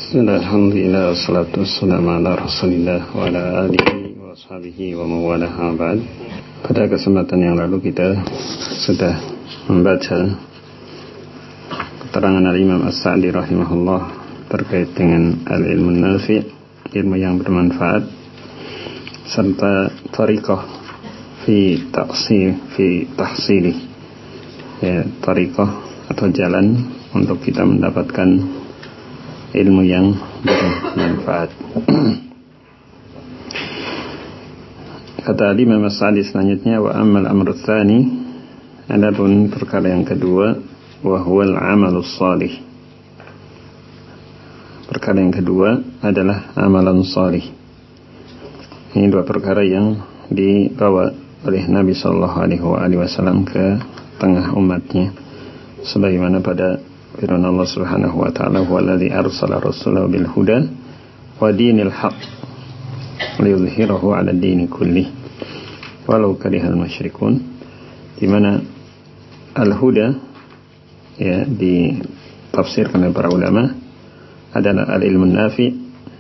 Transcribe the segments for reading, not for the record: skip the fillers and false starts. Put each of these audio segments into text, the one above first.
Alhamdulillah, wassalatu wassalamu ala rasulillah wa ala alihi wa sahbihi wa mawalah ba'd. Pada kesempatan yang lalu kita sudah membaca keterangan al-Imam As-Sa'di rahimahullah terkait dengan al-ilmu nafi', ilmu yang bermanfaat, serta tariqah fi tahsili, ya, tariqah atau jalan untuk kita mendapatkan ilmu yang bermanfaat. Kata Imam As-Sa'di selanjutnya, wa ammal amru tsani, adapun perkara yang kedua, wa huwal amalus salih. Perkara yang kedua adalah amalan salih. Ini dua perkara yang dibawa oleh Nabi sallallahu alaihi wasallam ke tengah umatnya, sebagaimana pada firman Allah Subhanahu wa taala, "Wallazi arsala rasulahu bil huda wa dinil haqq liyudhhirahu 'ala ad-din kullih walau karihal musyrikun." Di mana al-huda, ya, ditafsirkan oleh para ulama adalah al-ilmu nafi',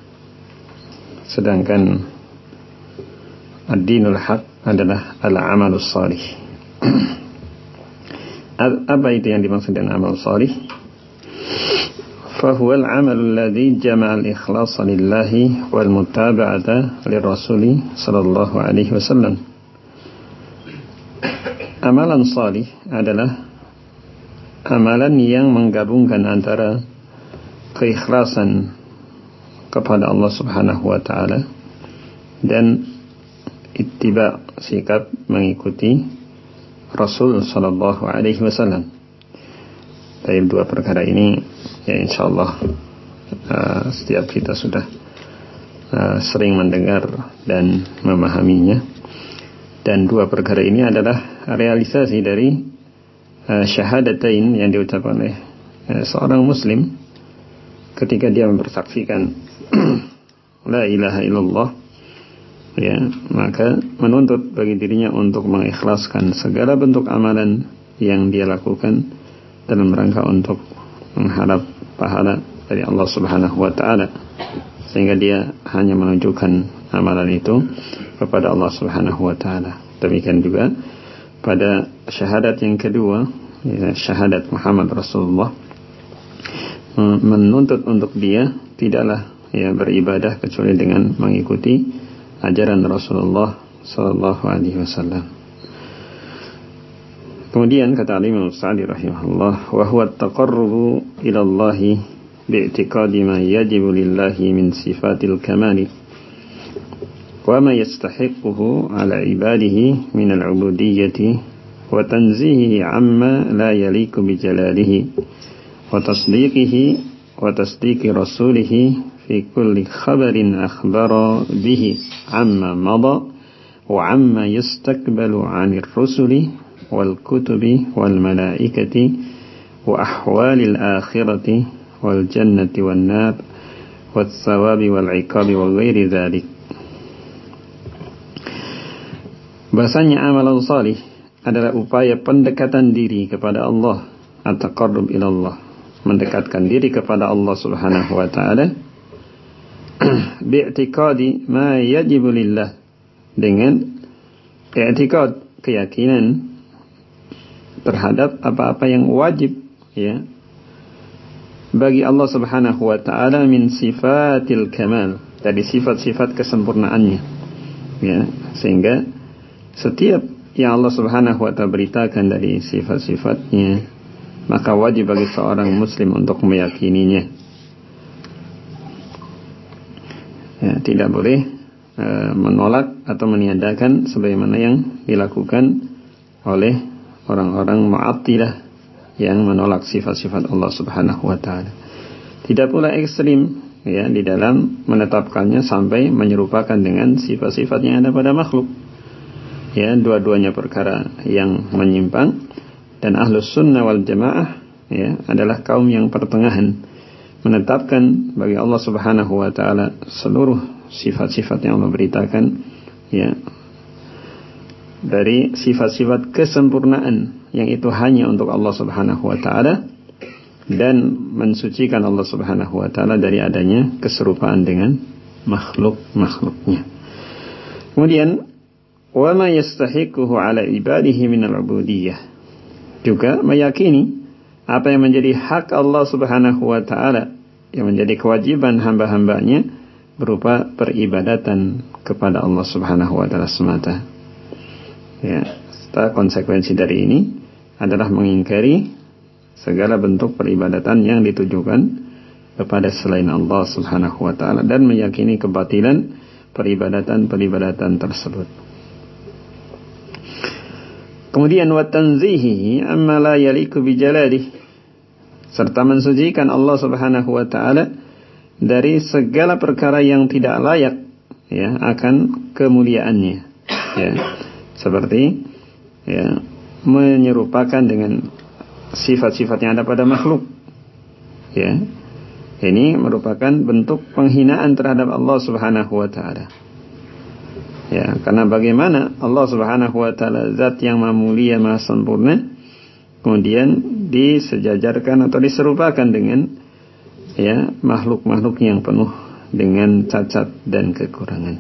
sedangkan ad-dinul haqq adalah al-amalus salih. Apa itu yang dimaksud dengan amal salih? فهو العمل الذي جمع الإخلاص لله والمتابعة للرسول صلى الله عليه وسلم. Amalan salih adalah amalan yang menggabungkan antara keikhlasan kepada Allah Subhanahu wa taala dan ittiba', sikap mengikuti Rasul sallallahu alaihi wasallam. Dari dua perkara ini, ya, insyaallah setiap kita sudah sering mendengar dan memahaminya. Dan dua perkara ini adalah realisasi dari syahadatain yang diucapkan oleh seorang muslim ketika dia mempersaksikan la ilaha illallah, ya, maka menuntut bagi dirinya untuk mengikhlaskan segala bentuk amalan yang dia lakukan dalam rangka untuk mengharap pahala dari Allah Subhanahu wa taala, sehingga dia hanya menunjukkan amalan itu kepada Allah Subhanahu wa taala. Demikian juga pada syahadat yang kedua, ya, syahadat Muhammad Rasulullah, menuntut untuk dia tidaklah, ya, beribadah kecuali dengan mengikuti ajaran Rasulullah sallallahu alaihi wasallam. Kemudian kata Imam As-Sa'di rahimahullah, wa huwa at-taqarrubu ila Allah bi'tiqadi ma yajibu lillahi min sifatil kamali wa ma yastahiquhu ala ibadihi min al-'ubudiyyati wa tanzihihi amma la yaliku bi jalalihi wa tasdiqi rasulihi fi kulli khabarin akhbara bihi amma mada wa amma yastakbalu 'anir rusuli والكتب والملائكة وأحوال الآخرة والجنة والنار والثواب والعقاب وغير ذلك. Bahasanya amalan salih adalah upaya pendekatan diri kepada Allah, at-taqarrub ila Allah, mendekatkan diri kepada Allah Subhanahu wa taala bi'tiqadi ma yajibu lillah, dengan i'tiqad, keyakinan terhadap apa-apa yang wajib, ya, bagi Allah Subhanahu wa taala min sifatil kamal, dari sifat-sifat kesempurnaannya, ya, sehingga setiap yang Allah Subhanahu wa taala beritakan dari sifat-sifatnya, maka wajib bagi seorang muslim untuk meyakininya, ya, tidak boleh menolak atau meniadakan sebagaimana yang dilakukan oleh orang-orang Mu'attilah yang menolak sifat-sifat Allah Subhanahu wa taala. Tidak pula ekstrim, ya, di dalam menetapkannya sampai menyerupakan dengan sifat-sifat yang ada pada makhluk. Ya, dua-duanya perkara yang menyimpang, dan Ahlus Sunnah wal Jamaah, ya, adalah kaum yang pertengahan, menetapkan bagi Allah Subhanahu wa taala seluruh sifat-sifat yang Allah beritakan, ya, dari sifat-sifat kesempurnaan yang itu hanya untuk Allah Subhanahu wa taala, dan mensucikan Allah Subhanahu wa taala dari adanya keserupaan dengan makhluk-makhluknya. Kemudian wa ma yastahiquhu ala ibadihi min al-ubudiyyah, juga meyakini apa yang menjadi hak Allah Subhanahu wa taala, yang menjadi kewajiban hamba-hambanya berupa peribadatan kepada Allah Subhanahu wa taala semata. Ya, konsekuensi dari ini adalah mengingkari segala bentuk peribadatan yang ditujukan kepada selain Allah Subhanahu wa taala dan meyakini kebatilan peribadatan-peribadatan tersebut. Kemudian wa tanzihihi amma la yaliku bi jalalihi, serta mensucikan Allah Subhanahu wa taala dari segala perkara yang tidak layak ya akan kemuliaannya, ya, seperti ya menyerupakan dengan sifat-sifat yang ada pada makhluk, ya. Ini merupakan bentuk penghinaan terhadap Allah Subhanahu wa taala. Ya, karena bagaimana Allah Subhanahu wa taala zat yang maha mulia, maha sempurna, kemudian disejajarkan atau diserupakan dengan ya makhluk-makhluk yang penuh dengan cacat dan kekurangan.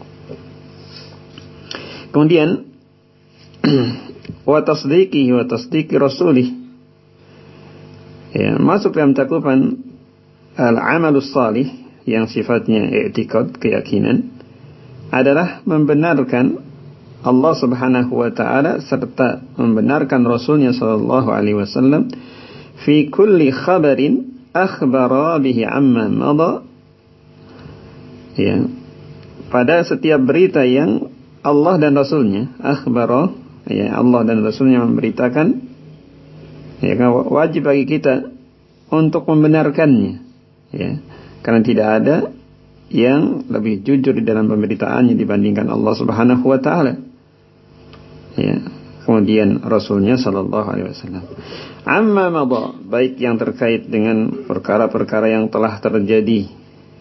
Kemudian wa tasdiqihi wa tasdiqi rasulih, ya, masuk dalam cakupan al-amalus salih yang sifatnya i'tiqad, keyakinan, adalah membenarkan Allah Subhanahu wa taala serta membenarkan Rasulnya sallallahu alaihi wasallam fi kulli khabarin akhbara bihi amma madha, ya, pada setiap berita yang Allah dan Rasulnya akhbara, ya, Allah dan Rasulnya memberitakan, ya, wajib bagi kita untuk membenarkannya, ya, karena tidak ada yang lebih jujur di dalam pemberitaannya dibandingkan Allah Subhanahu wa taala, ya, kemudian Rasulnya sallallahu alaihi wasallam. Amma madha, baik yang terkait dengan perkara-perkara yang telah terjadi,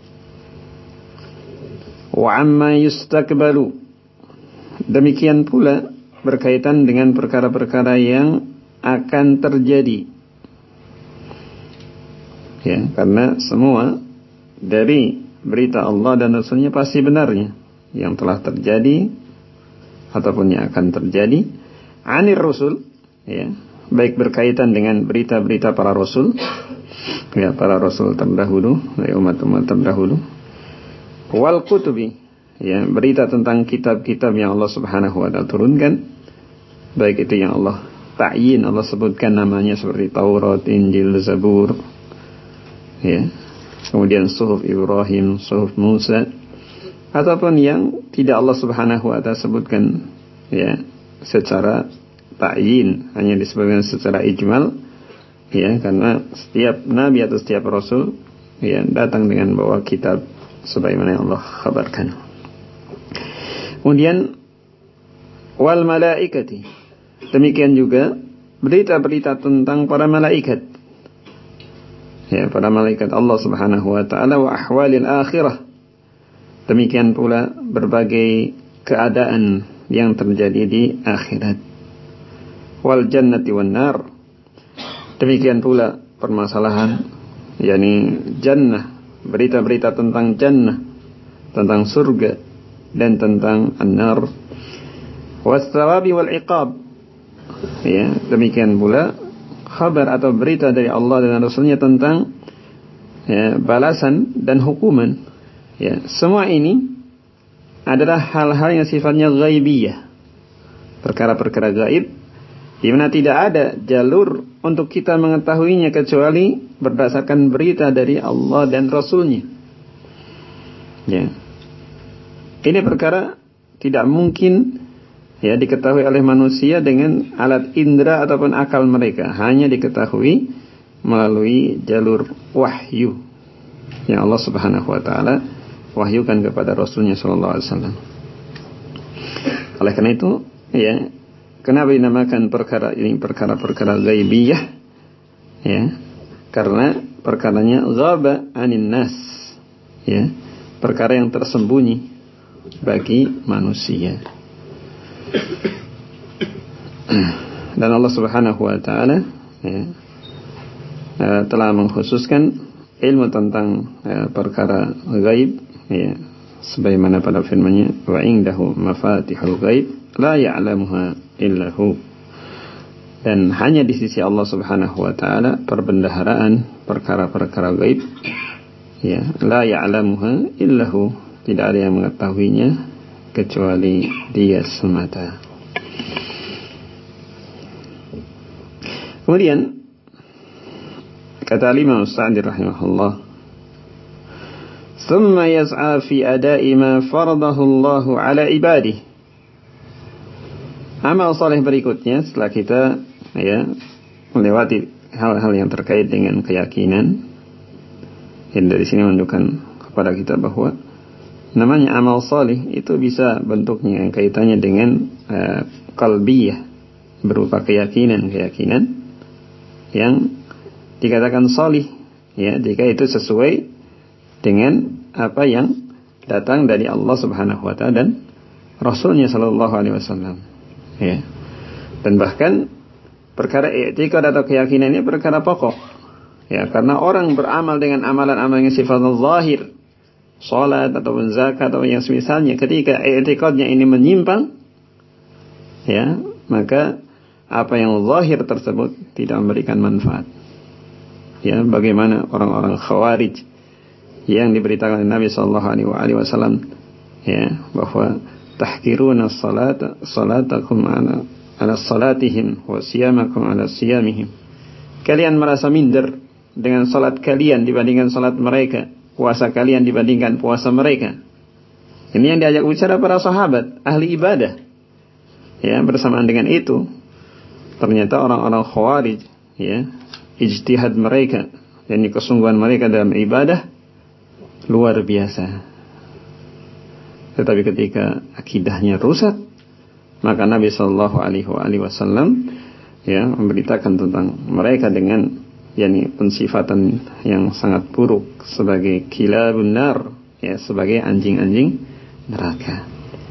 wa amma yustakbalu, demikian pula berkaitan dengan perkara-perkara yang akan terjadi, ya, karena semua dari berita Allah dan Rasulnya pasti benarnya, yang telah terjadi ataupun yang akan terjadi. Anir Rasul, ya, baik berkaitan dengan berita-berita para Rasul, ya, para Rasul terdahulu, ya, umat-umat terdahulu. Wal kutubi, ya, berita tentang kitab-kitab yang Allah Subhanahu wa taala turunkan, baik itu yang Allah ta'yin, Allah sebutkan namanya, seperti Taurat, Injil, Zabur, ya, kemudian suhuf Ibrahim, suhuf Musa, ataupun yang tidak Allah Subhanahu wa taala sebutkan, ya, secara ta'yin, hanya disebutkan secara ijmal, ya, karena setiap nabi atau setiap rasul, ya, datang dengan bawa kitab sebagaimana yang Allah kabarkan. Kemudian wal malaikati, demikian juga berita-berita tentang para malaikat, ya, para malaikat Allah Subhanahu wa taala, wa ahwalil akhirah, demikian pula berbagai keadaan yang terjadi di akhirat. Wal jannati wan nar, demikian pula permasalahan yakni jannah, berita-berita tentang jannah, tentang surga, dan tentang an-nar. Was thawabi wal iqab, ya, demikian pula kabar atau berita dari Allah dan Rasulnya tentang, ya, balasan dan hukuman, ya, semua ini adalah hal-hal yang sifatnya ghaibiyah, perkara-perkara gaib, di mana tidak ada jalur untuk kita mengetahuinya kecuali berdasarkan berita dari Allah dan Rasulnya, ya. Ini perkara tidak mungkin, ya, diketahui oleh manusia dengan alat indera ataupun akal mereka, hanya diketahui melalui jalur wahyu yang Allah Subhanahu wa taala wahyukan kepada Rasulnya sallallahu alaihi wasallam. Oleh karena itu, ya, kenapa dinamakan perkara ini perkara-perkara ghaibiyah, ya, karena perkaranya ghaba anin nas, ya, perkara yang tersembunyi bagi manusia. Dan Allah Subhanahu wa taala, ya, telah mengkhususkan ilmu tentang perkara gaib, ya, sebagaimana pada firman-Nya, wa indahu mafatihul gaib la ya'lamuha illa hu. Dan hanya di sisi Allah Subhanahu wa taala perbendaharaan perkara-perkara gaib, ya, la ya'lamuha illa hu, tidak ada yang mengetahuinya kecuali Dia semata. Kemudian kata Imam Sa'di rahimahullah, thumma yas'a fi ada'i ma faradahu Allah 'ala ibadihi. Amal saleh berikutnya setelah kita, ya, melewati hal-hal yang terkait dengan keyakinan, yang dari sini menunjukkan kepada kita bahwa namanya amal saleh itu bisa bentuknya yang kaitannya dengan qalbiyah, berupa keyakinan yang dikatakan salih, ya, jika itu sesuai dengan apa yang datang dari Allah Subhanahu wa taala dan Rasulnya sallallahu alaihi wasallam, ya. Dan bahkan perkara i'tiqad atau keyakinan ini perkara pokok, ya, karena orang beramal dengan amalan-amalan yang sifatnya zahir, salat ataupun zakat atau yang semisalnya, ketika i'tiqadnya ini menyimpang, ya, maka apa yang zahir tersebut tidak memberikan manfaat. Ya, bagaimana orang-orang Khawarij yang diberitakan oleh Nabi sallallahu alaihi wasallam, ya, bahwa tahkiruna salatakum ala salatihim wa siyamakum ala siyamihim. Kalian merasa minder dengan salat kalian dibandingkan salat mereka, puasa kalian dibandingkan puasa mereka. Ini yang diajak bicara para sahabat ahli ibadah. Ya, bersamaan dengan itu ternyata orang-orang Khawarij, ya, ijtihad mereka dan kesungguhan mereka dalam ibadah luar biasa. Tetapi ketika akidahnya rusak, maka Nabi sallallahu alaihi wasallam, ya, memberitakan tentang mereka dengan, yakni, pensifatan yang sangat buruk sebagai kilabun nar, ya, sebagai anjing-anjing neraka.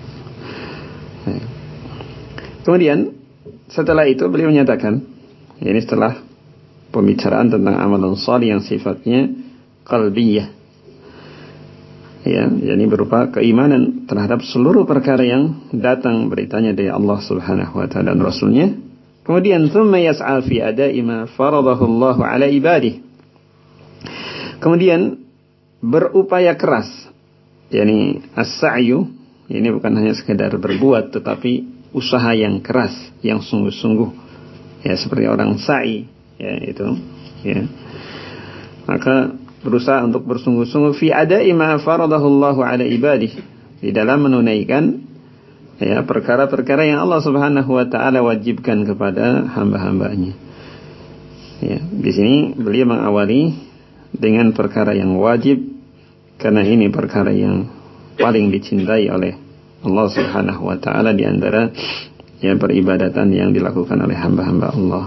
Kemudian setelah itu beliau menyatakan, ini setelah pembicaraan tentang amalan salih yang sifatnya qalbiyah, ya, yakni berupa keimanan terhadap seluruh perkara yang datang beritanya dari Allah Subhanahu wa taala dan Rasulnya. Kemudian thumma yas'a fi ada'i ma faradahu Allah 'ala ibadihi. Kemudian berupaya keras, yakni as-sa'yu, ini bukan hanya sekedar berbuat tetapi usaha yang keras, yang sungguh-sungguh, ya, seperti orang sa'i, ya, itu, ya. Maka berusaha untuk bersungguh-sungguh fi ada'i ma faradahu Allahu 'ala ibadihi, di dalam menunaikan, ya, perkara-perkara yang Allah Subhanahu wa taala wajibkan kepada hamba-hambanya. Ya, di sini beliau mengawali dengan perkara yang wajib karena ini perkara yang paling dicintai oleh Allah Subhanahu wa taala di antara, ya, peribadatan yang dilakukan oleh hamba-hamba Allah.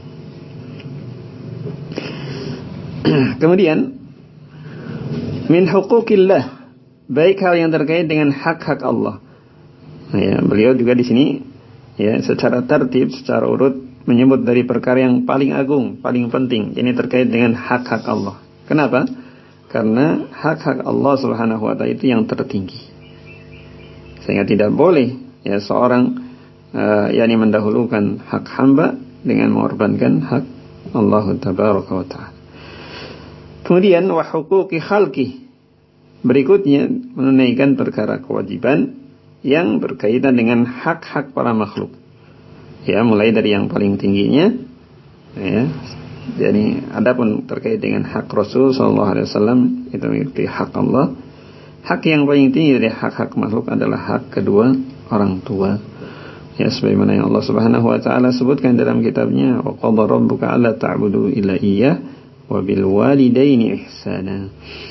Kemudian min huquqillah, baik hal yang terkait dengan hak-hak Allah. Ya, beliau juga di sini, ya, secara tertib, secara urut menyebut dari perkara yang paling agung, paling penting, ini terkait dengan hak-hak Allah. Kenapa? Karena hak-hak Allah Subhanahu wa taala itu yang tertinggi. Sehingga tidak boleh, ya, seorang yakni mendahulukan hak hamba dengan mengorbankan hak Allah Tabaraka wa taala. Kemudian wa huquqi khalqi, berikutnya menunaikan perkara kewajiban yang berkaitan dengan hak-hak para makhluk. Ya, mulai dari yang paling tingginya, ya, jadi adapun terkait dengan hak Rasul sallallahu alaihi wasallam itu mengikuti hak Allah. Hak yang paling tinggi dari hak-hak makhluk adalah hak kedua orang tua. Ya, sebagaimana yang Allah Subhanahu wa taala sebutkan dalam kitabnya, wa qadha rabbuka alla ta'budu illa iyyah wa bil walidaini ihsana.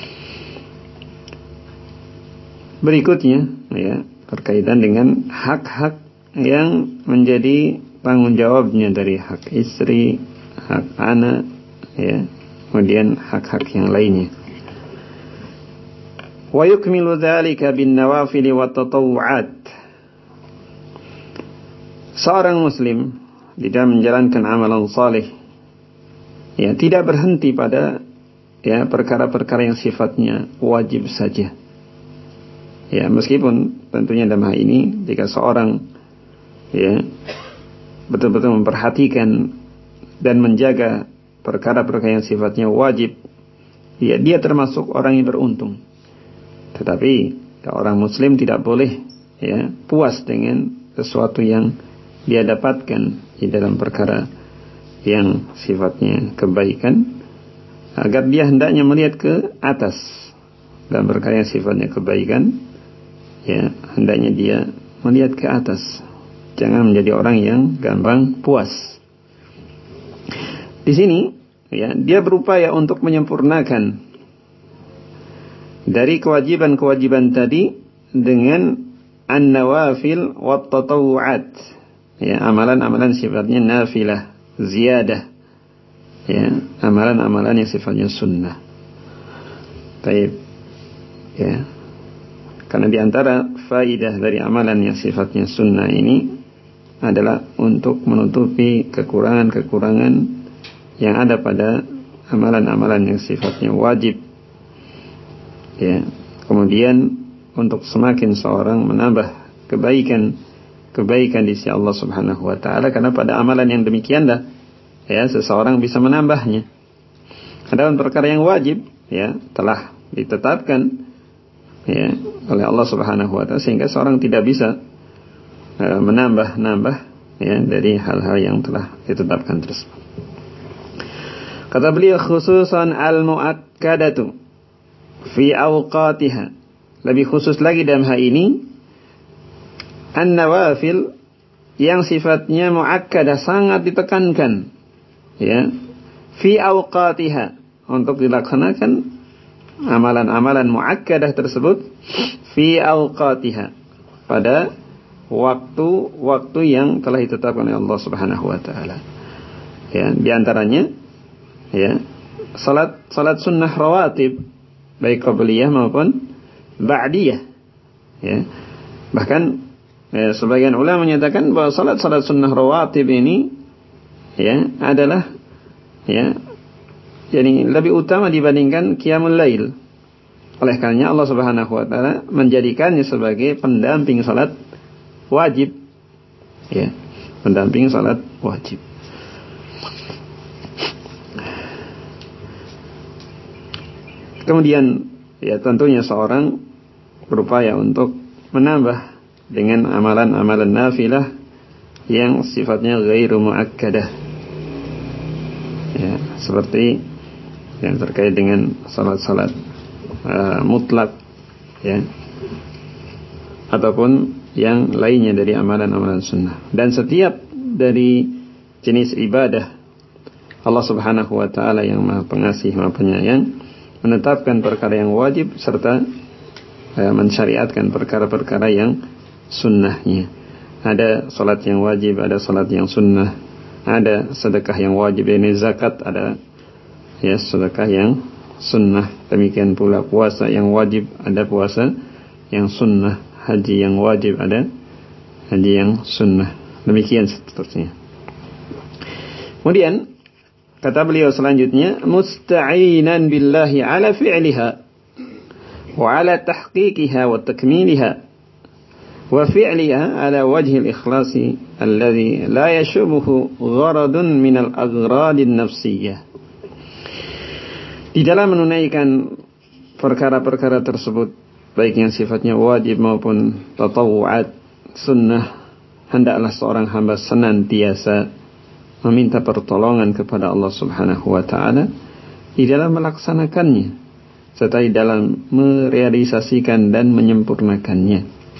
Berikutnya, ya, berkaitan dengan hak-hak yang menjadi tanggung jawabnya dari hak istri, hak anak, ya, kemudian hak-hak yang lainnya. Wa yukmilu dzalika bin nawafil wa tatawwu'at. Seorang muslim di dalam menjalankan amalan saleh ya tidak berhenti pada ya perkara-perkara yang sifatnya wajib saja. Ya, meskipun tentunya dalam hal ini jika seorang ya betul-betul memperhatikan dan menjaga perkara-perkara yang sifatnya wajib, ya dia termasuk orang yang beruntung. Tetapi orang muslim tidak boleh ya puas dengan sesuatu yang dia dapatkan di dalam perkara yang sifatnya kebaikan, agar dia hendaknya melihat ke atas dalam perkara yang sifatnya kebaikan. Ya, hendaknya dia melihat ke atas. Jangan menjadi orang yang gampang puas. Di sini, ya, dia berupaya untuk menyempurnakan dari kewajiban-kewajiban tadi dengan an-nawafil wat tatawu'at. Ya, amalan-amalan sifatnya nafilah, ziyadah. Ya, amalan-amalan yang sifatnya sunnah. Baik. Ya. Karena di antara faidah dari amalan yang sifatnya sunnah ini adalah untuk menutupi kekurangan-kekurangan yang ada pada amalan-amalan yang sifatnya wajib. Ya. Kemudian untuk semakin seorang menambah kebaikan di sisi Allah Subhanahu wa taala, karena pada amalan yang demikianlah ya seseorang bisa menambahnya. Adapun perkara yang wajib ya telah ditetapkan ya oleh Allah Subhanahu wa taala, sehingga seorang tidak bisa menambah ya dari hal-hal yang telah ditetapkan tersebut. Kata beliau, khususan al-muakkadatu fi awqatiha, lebih khusus lagi dalam hal ini an-nawafil yang sifatnya muakkadah, sangat ditekankan ya fi awqatiha, untuk dilaksanakan amalan-amalan muakkadah tersebut fi awqatiha, pada waktu-waktu yang telah ditetapkan oleh Allah Subhanahu wa taala. Ya, di antaranya ya salat sunnah rawatib, baik qabliyah maupun ba'diyah. Ya. Bahkan sebagian ulama menyatakan bahwa salat sunnah rawatib ini ya adalah ya jadi lebih utama dibandingkan qiyamul lail. Oleh karenanya Allah Subhanahu wa taala menjadikannya sebagai pendamping salat wajib. Ya, pendamping salat wajib. Kemudian ya tentunya seorang berupaya untuk menambah dengan amalan-amalan nafilah yang sifatnya ghairu muakkadah. Ya, seperti yang terkait dengan salat-salat mutlak ya, ataupun yang lainnya dari amalan-amalan sunnah. Dan setiap dari jenis ibadah, Allah Subhanahu wa taala yang Maha Pengasih, Maha Penyayang, menetapkan perkara yang wajib serta mensyariatkan perkara-perkara yang sunnahnya. Ada salat yang wajib, ada salat yang sunnah, ada sedekah yang wajib, ini zakat, ada ya sedekah yang sunnah. Demikian pula puasa yang wajib, ada puasa yang sunnah. Haji yang wajib, ada haji yang sunnah. Demikian seterusnya. Kemudian kata beliau selanjutnya, musta'inan billahi ala fi'liha wa ala tahqiqiha wa takmiliha wa fi'liha ala wajhi al-ikhlasi alladhi la yashubuhu gharadun min al-aghradi an-nafsiyah. Di dalam menunaikan perkara-perkara tersebut, baik yang sifatnya wajib maupun tatawu'at, sunnah, hendaklah seorang hamba senantiasa meminta pertolongan kepada Allah Subhanahu wa taala di dalam melaksanakannya serta di dalam merealisasikan dan menyempurnakannya.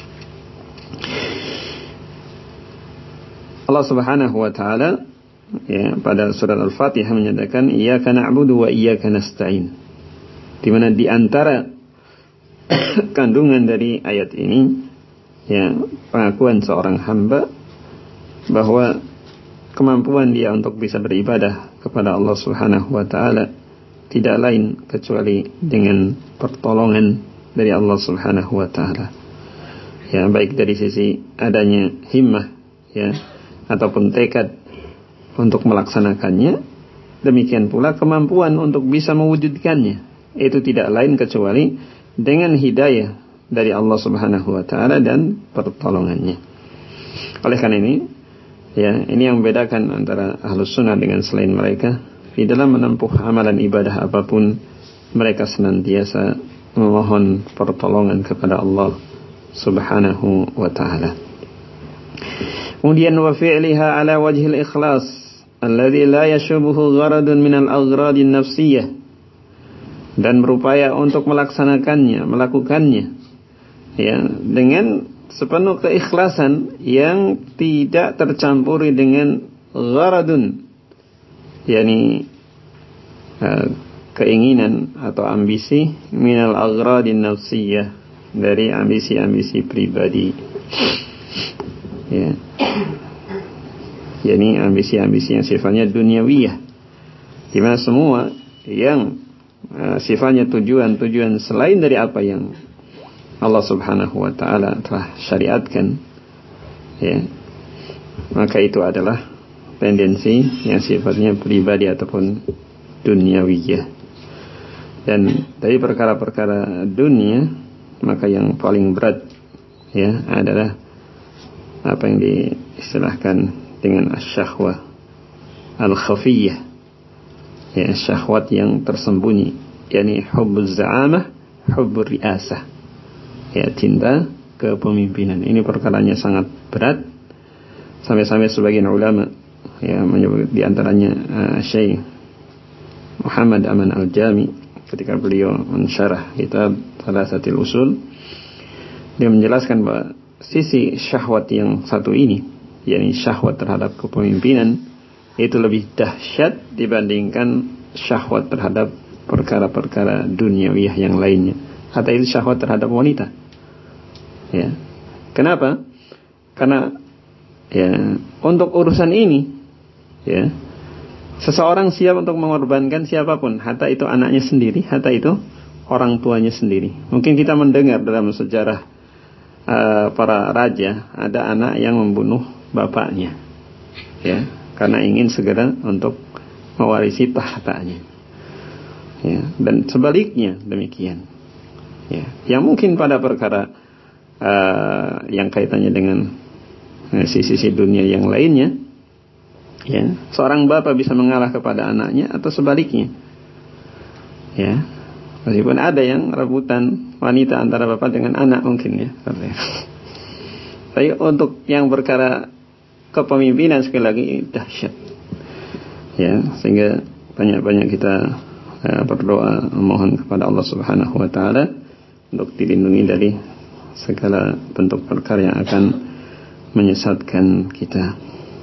Allah Subhanahu wa taala ya pada surat Al-Fatihah menyatakan iyyaka na'budu wa iyyaka nasta'in, di mana di antara kandungan dari ayat ini ya pengakuan seorang hamba bahwa kemampuan dia untuk bisa beribadah kepada Allah Subhanahu wa taala tidak lain kecuali dengan pertolongan dari Allah Subhanahu wa taala. Ya, baik dari sisi adanya himmah ya ataupun tekad untuk melaksanakannya, demikian pula kemampuan untuk bisa mewujudkannya. Itu tidak lain kecuali dengan hidayah dari Allah Subhanahu wa taala dan pertolongannya. Oleh karena ini, ya, ini yang membedakan antara Ahlus Sunnah dengan selain mereka. Di dalam menempuh amalan ibadah apapun, mereka senantiasa memohon pertolongan kepada Allah Subhanahu wa taala. Kemudian wa fi'liha ala wajhil ikhlas alladhi la yashubuhu gharadun minal aghradin nafsiyah, dan berupaya untuk melaksanakannya, melakukannya, ya, dengan sepenuh keikhlasan yang tidak tercampuri dengan gharadun, yakni keinginan atau ambisi, minal aghradin nafsiyah, dari ambisi-ambisi pribadi, ya, yakni ambisi-ambisi yang sifatnya duniawiyah, di mana semua yang sifatnya tujuan-tujuan selain dari apa yang Allah Subhanahu wa taala telah syariatkan, ya, maka itu adalah tendensi yang sifatnya pribadi ataupun duniawiyah. Dan dari perkara-perkara dunia, maka yang paling berat, ya, adalah apa yang diistilahkan dengan asyahwah al-khafiyah, ya, syahwat yang tersembunyi, yakni hubbuz za'amah, hubbur riasah, ya, cinta kepemimpinan. Ini perkaranya sangat berat, sampai-sampai sebagian ulama, ya, menyebut di antaranya Syekh Muhammad Aman Al-Jami ketika beliau mensyarah kitab Thalatsatul Usul, dia menjelaskan bahwa sisi syahwat yang satu ini, yakni syahwat terhadap kepemimpinan, itu lebih dahsyat dibandingkan syahwat terhadap perkara-perkara duniawiyah yang lainnya. Atau itu syahwat terhadap wanita. Ya. Kenapa? Karena, ya, untuk urusan ini, ya, seseorang siap untuk mengorbankan siapapun, hatta itu anaknya sendiri, hatta itu orang tuanya sendiri. Mungkin kita mendengar dalam sejarah para raja, ada anak yang membunuh bapaknya, ya, karena ingin segera untuk mewarisi tahtanya, ya, dan sebaliknya demikian, ya, yang mungkin pada perkara yang kaitannya dengan sisi dunia yang lainnya, ya, seorang bapak bisa mengalah kepada anaknya atau sebaliknya, ya, meskipun ada yang rebutan wanita antara bapak dengan anak mungkin, ya. Tapi untuk yang perkara kepemimpinan sekali lagi dahsyat, ya, sehingga banyak-banyak kita berdoa memohon kepada Allah Subhanahu wa taala untuk dilindungi dari segala bentuk perkara yang akan menyesatkan kita.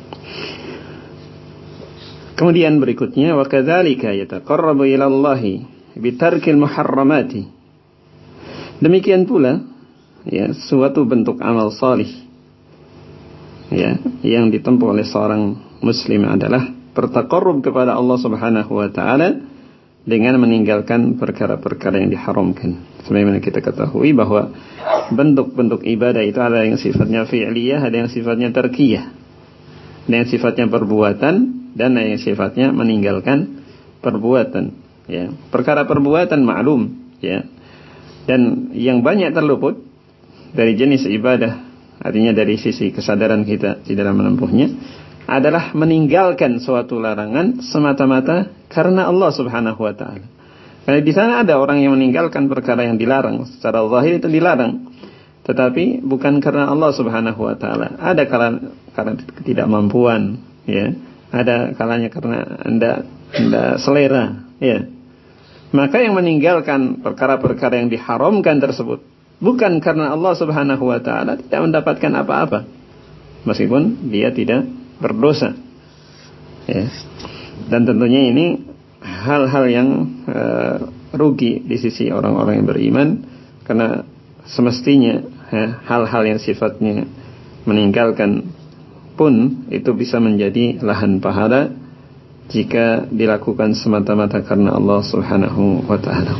Kemudian berikutnya, wa kadzalika yataqarrabu ila Allah bitarkil muharramati. Demikian pula, ya, suatu bentuk amal salih, ya, yang ditempuh oleh seorang muslim adalah bertaqarrub kepada Allah Subhanahu wa taala dengan meninggalkan perkara-perkara yang diharamkan. Sebagaimana kita ketahui bahwa bentuk-bentuk ibadah itu ada yang sifatnya fi'liyah, ada yang sifatnya tarkiyah, ada yang sifatnya perbuatan, dan ada yang sifatnya meninggalkan perbuatan, ya. Perkara perbuatan maklum, ya, dan yang banyak terluput dari jenis ibadah, artinya dari sisi kesadaran kita di dalam menempuhnya, adalah meninggalkan suatu larangan semata-mata karena Allah Subhanahu wa taala. Karena di sana ada orang yang meninggalkan perkara yang dilarang, secara zahir itu dilarang, tetapi bukan karena Allah Subhanahu wa taala. Ada karena ketidakmampuan, ya. Ada kalanya karena anda selera, ya. Maka yang meninggalkan perkara-perkara yang diharamkan tersebut bukan karena Allah Subhanahu wa taala, tidak mendapatkan apa-apa, meskipun dia tidak berdosa, ya. Dan tentunya ini hal-hal yang rugi di sisi orang-orang yang beriman, karena semestinya, ya, hal-hal yang sifatnya meninggalkan pun itu bisa menjadi lahan pahala jika dilakukan semata-mata karena Allah Subhanahu wa taala.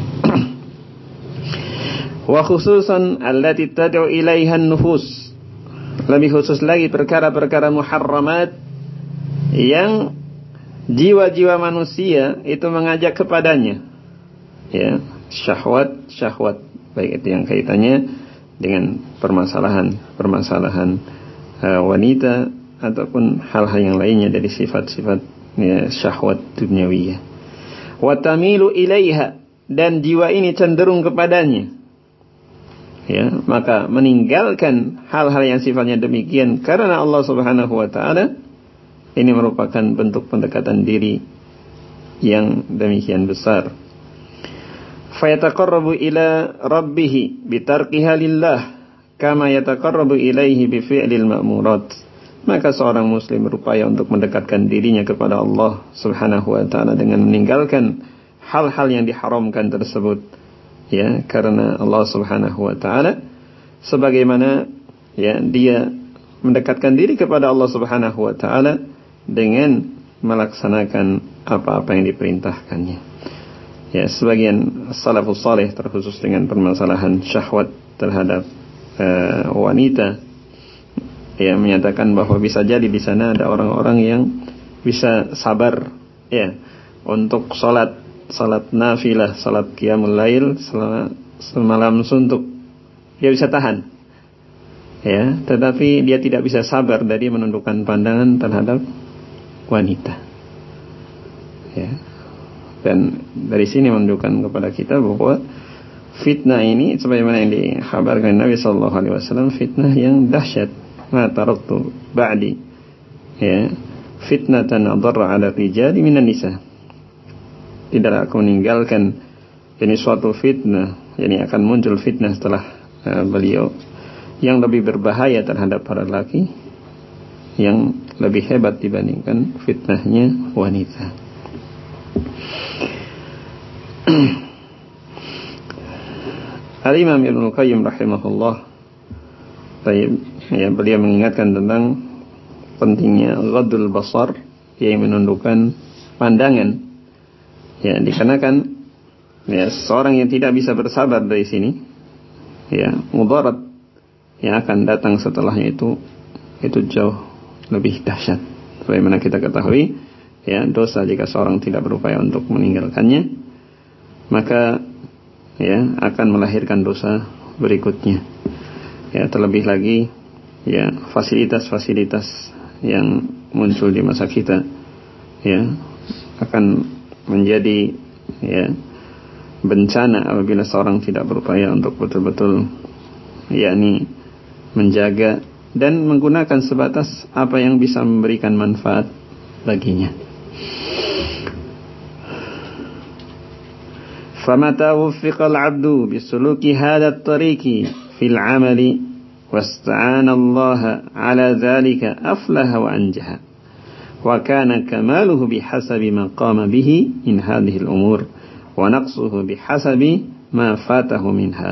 Wa khususan allati tad'u ilaiha an-nufus, lebih khusus lagi perkara-perkara muharramat yang jiwa-jiwa manusia itu mengajak kepadanya, ya, syahwat baik itu yang kaitannya dengan permasalahan wanita ataupun hal-hal yang lainnya dari sifat-sifat, ya, syahwat duniawiyah. Wa tamilu ilaiha, dan jiwa ini cenderung kepadanya, ya, maka meninggalkan hal-hal yang sifatnya demikian karena Allah Subhanahu wa taala, ini merupakan bentuk pendekatan diri yang demikian besar. Fayataqarrabu ila rabbih bitarkiha lillah kama yataqarrabu ilaihi bi fi'lil ma'murat. Maka seorang muslim berupaya untuk mendekatkan dirinya kepada Allah Subhanahu wa taala dengan meninggalkan hal-hal yang diharamkan tersebut, ya, karena Allah Subhanahu wa taala, sebagaimana, ya, dia mendekatkan diri kepada Allah Subhanahu wa taala dengan melaksanakan apa-apa yang diperintahkannya. Ya, sebagian salafus saleh terkhusus dengan permasalahan syahwat terhadap wanita, ya, menyatakan bahwa bisa jadi di sana ada orang-orang yang bisa sabar, ya, untuk salat nafilah, salat qiyamul lail selama semalam suntuk. Dia bisa tahan, ya, tetapi dia tidak bisa sabar dari menundukkan pandangan terhadap wanita, ya. Dan dari sini menunjukkan kepada kita bahwa fitnah ini sebagaimana yang dikhabarkan Nabi sallallahu alaihi wasallam, fitnah yang dahsyat. Ma taraktu ba'di, ya, fitnatan adarra 'ala rijali minan nisa. Tidaklah aku meninggalkan ini suatu fitnah, yani akan muncul fitnah setelah beliau yang lebih berbahaya terhadap para lelaki, yang lebih hebat dibandingkan fitnahnya wanita. Al-Imam Ibnu Qayyim rahimahullah, ya, beliau mengingatkan tentang pentingnya ghadul basar, yang menundukkan pandangan, ya, dikarenakan, ya, seorang yang tidak bisa bersabar dari sini, ya, mudarat yang akan datang setelahnya itu jauh lebih dahsyat. Sebagaimana kita ketahui, ya, dosa jika seorang tidak berupaya untuk meninggalkannya, maka, ya, akan melahirkan dosa berikutnya. Ya, terlebih lagi, ya, fasilitas-fasilitas yang muncul di masa kita, ya, akan menjadi, ya, bencana apabila seorang tidak berupaya untuk betul-betul, yakni menjaga dan menggunakan sebatas apa yang bisa memberikan manfaat baginya. فَمَتَى وُفِّقَ الْعَبْدُ بِسُلُوكِ هَذَا الطَّرِيقِ فِي الْعَمَلِ وَاسْتَعَانَ اللَّهَ عَلَى ذَلِكَ أَفْلَحَ وَأَنْجَحَ وَكَانَ كَمَالُهُ بِحَسَبِ مَا قَامَ بِهِ مِنْ هَذِهِ الْأُمُورِ وَنَقْصُهُ بِحَسَبِ مَا فَاتَهُ مِنْهَا.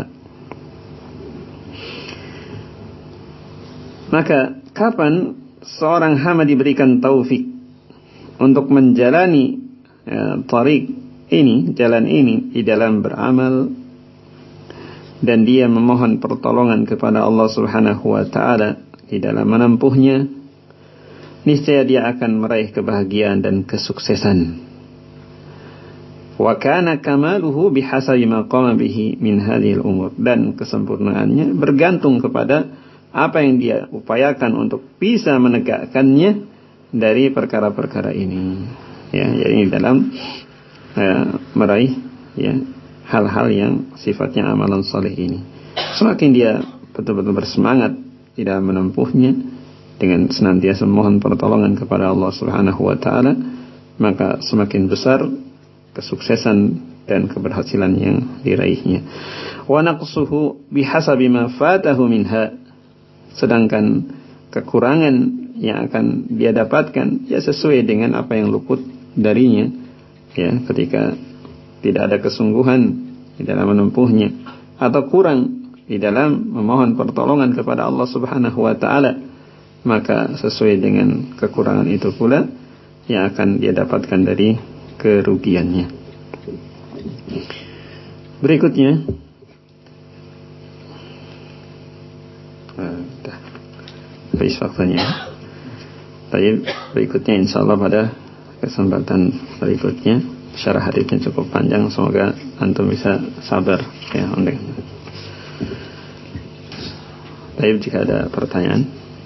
Maka kapan seorang hamba diberikan taufik untuk menjalani tariq ini, jalan ini di dalam beramal, dan dia memohon pertolongan kepada Allah Subhanahu wa taala di dalam menempuhnya, niscaya dia akan meraih kebahagiaan dan kesuksesan. Wa kana kamaluhu bihasabi ma qama bihi min hadhil umur, dan kesempurnaannya bergantung kepada apa yang dia upayakan untuk bisa menegakkannya dari perkara-perkara ini, ya, yakni dalam meraih, ya, hal-hal yang sifatnya amalan soleh ini. Semakin dia betul-betul bersemangat di dalam menempuhnya dengan senantiasa mohon pertolongan kepada Allah Subhanahu wa taala, maka semakin besar kesuksesan dan keberhasilan yang diraihnya. Wa naqsuhu bihasabi ma fatahu minha, sedangkan kekurangan yang akan dia dapatkan, ya, sesuai dengan apa yang luput darinya, ya, ketika tidak ada kesungguhan di dalam menempuhnya atau kurang di dalam memohon pertolongan kepada Allah Subhanahu wa taala, maka sesuai dengan kekurangan itu pula yang akan dia dapatkan dari kerugiannya. Berikutnya, habis waktunya. Baik, berikutnya insyaallah pada kesempatan berikutnya. Syarah haditsnya cukup panjang, semoga antum bisa sabar ya untuk. Baik, jika ada pertanyaan.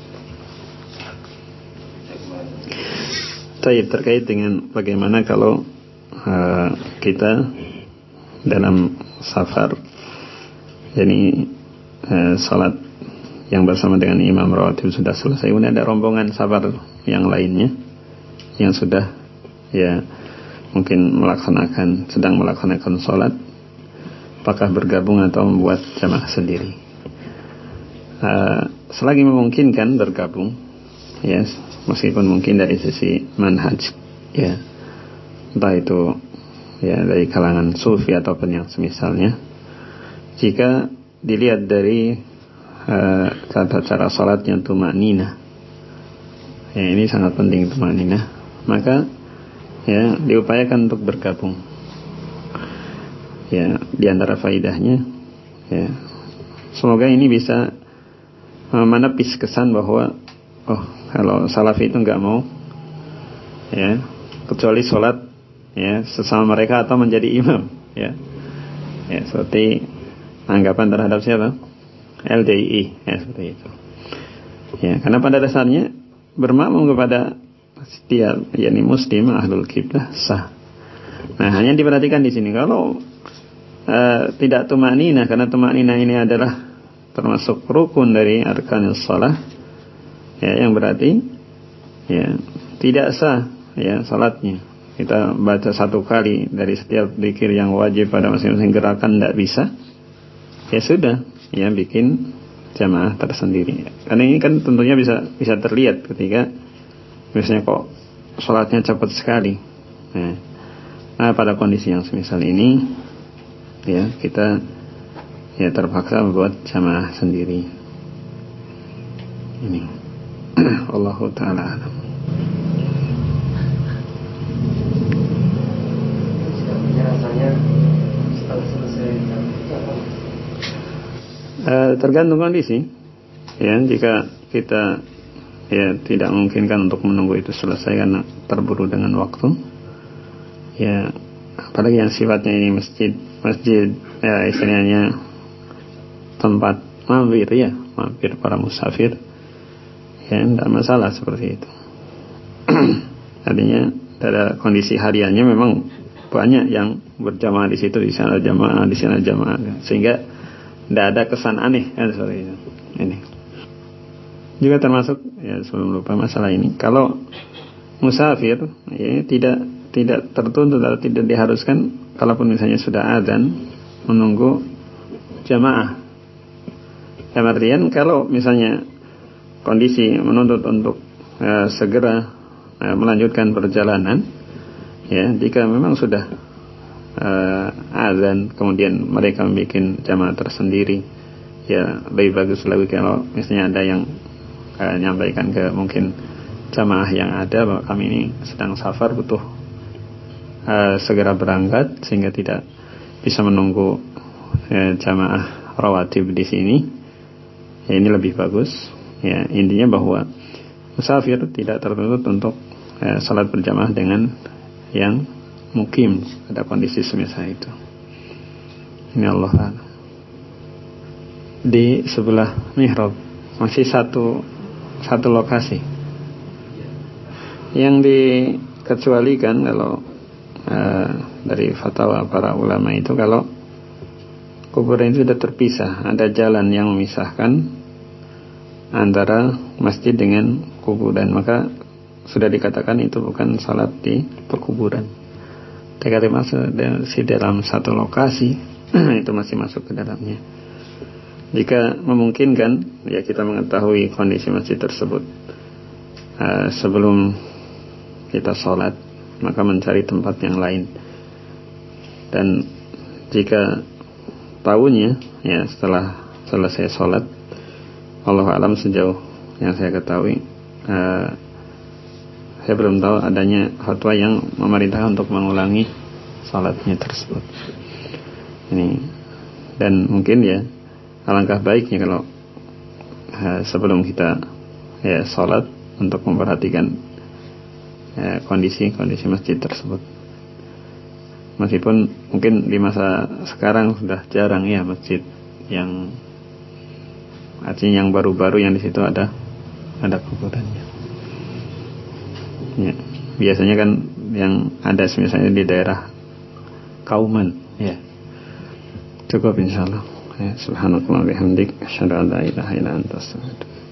Baik, terkait dengan bagaimana kalau kita dalam safar, jadi salat yang bersama dengan imam rawatib sudah selesai, kemudian ada rombongan safar yang lainnya yang sudah ya mungkin sedang melaksanakan salat, apakah bergabung atau membuat jamaah sendiri? Selagi memungkinkan bergabung, ya, meskipun mungkin dari sisi manhaj, ya, entah itu ya dari kalangan sufi ataupun yang semisalnya, jika dilihat dari tata cara salatnya tumanina, ya ini sangat penting tumanina, maka ya diupayakan untuk bergabung. Ya, di antara faidahnya, ya, semoga ini bisa menepis kesan bahwa kalau salafi itu nggak mau ya kecuali sholat ya sesama mereka atau menjadi imam, ya seperti anggapan terhadap siapa? LDI, ya seperti itu. Ya, karena pada dasarnya bermakmum kepada dia yakni muslim ahlul qiblah sah. Nah, hanya diperhatikan di sini kalau tidak tumanina, karena tumanina ini adalah termasuk rukun dari arkanus shalah, ya, yang berarti ya tidak sah ya salatnya. Kita baca satu kali dari setiap zikir yang wajib pada masing-masing gerakan tidak bisa, ya sudah, ya bikin jamaah tersendiri. Karena ini kan tentunya bisa terlihat ketika misalnya kok salatnya cepat sekali. Nah, pada kondisi yang semisal ini, ya kita ya terpaksa membuat jamaah sendiri. Ini Allahu ta'ala alam. Tergantung kondisi. Ya, jika kita ya tidak memungkinkan untuk menunggu itu selesai karena terburu dengan waktu, ya apalagi yang sifatnya ini masjid ya istilahnya tempat mampir para musafir, ya tidak masalah seperti itu. Artinya pada kondisi hariannya memang banyak yang berjamaah di situ, di sana jamaah, di sana jamaah, sehingga tidak ada kesan aneh kan seperti itu. Ini juga termasuk ya sebelum lupa masalah ini, kalau musafir ya tidak tertuntut atau tidak diharuskan kalaupun misalnya sudah azan menunggu jamaah. Dalam artian kalau misalnya kondisi menuntut untuk segera melanjutkan perjalanan, ya jika memang sudah azan kemudian mereka membuat jamaah tersendiri, ya lebih bagus lagi kalau misalnya ada yang nyampaikan ke mungkin jamaah yang ada bahwa kami ini sedang safar, butuh segera berangkat sehingga tidak bisa menunggu jamaah rawatib di sini. Ya, ini lebih bagus. Ya, intinya bahwa musafir tidak tertuntut untuk salat berjamaah dengan yang mukim pada kondisi semisal itu. Ini Allah. Di sebelah mihrab masih satu lokasi yang dikecualikan kalau dari fatwa para ulama itu, kalau kuburan itu sudah terpisah, ada jalan yang memisahkan antara masjid dengan kuburan, maka sudah dikatakan itu bukan salat di perkuburan. Tetapi masuk dalam satu lokasi itu masih masuk ke dalamnya. Jika memungkinkan, ya kita mengetahui kondisi masjid tersebut sebelum kita salat, maka mencari tempat yang lain. Dan jika tahunya ya setelah selesai sholat, Allah alam sejauh yang saya ketahui, saya belum tahu adanya fatwa yang memerintahkan untuk mengulangi sholatnya tersebut. Ini, dan mungkin ya alangkah baiknya kalau sebelum kita ya sholat untuk memperhatikan kondisi masjid tersebut. Meskipun mungkin di masa sekarang sudah jarang ya masjid yang artinya yang baru-baru yang di situ ada kuburannya. Ya, biasanya kan yang ada misalnya di daerah Kauman, ya. Cukup insyaallah. Ya, subhanakallah bihamdik, asyhadu an la ilaha illa anta, astaghfiruka.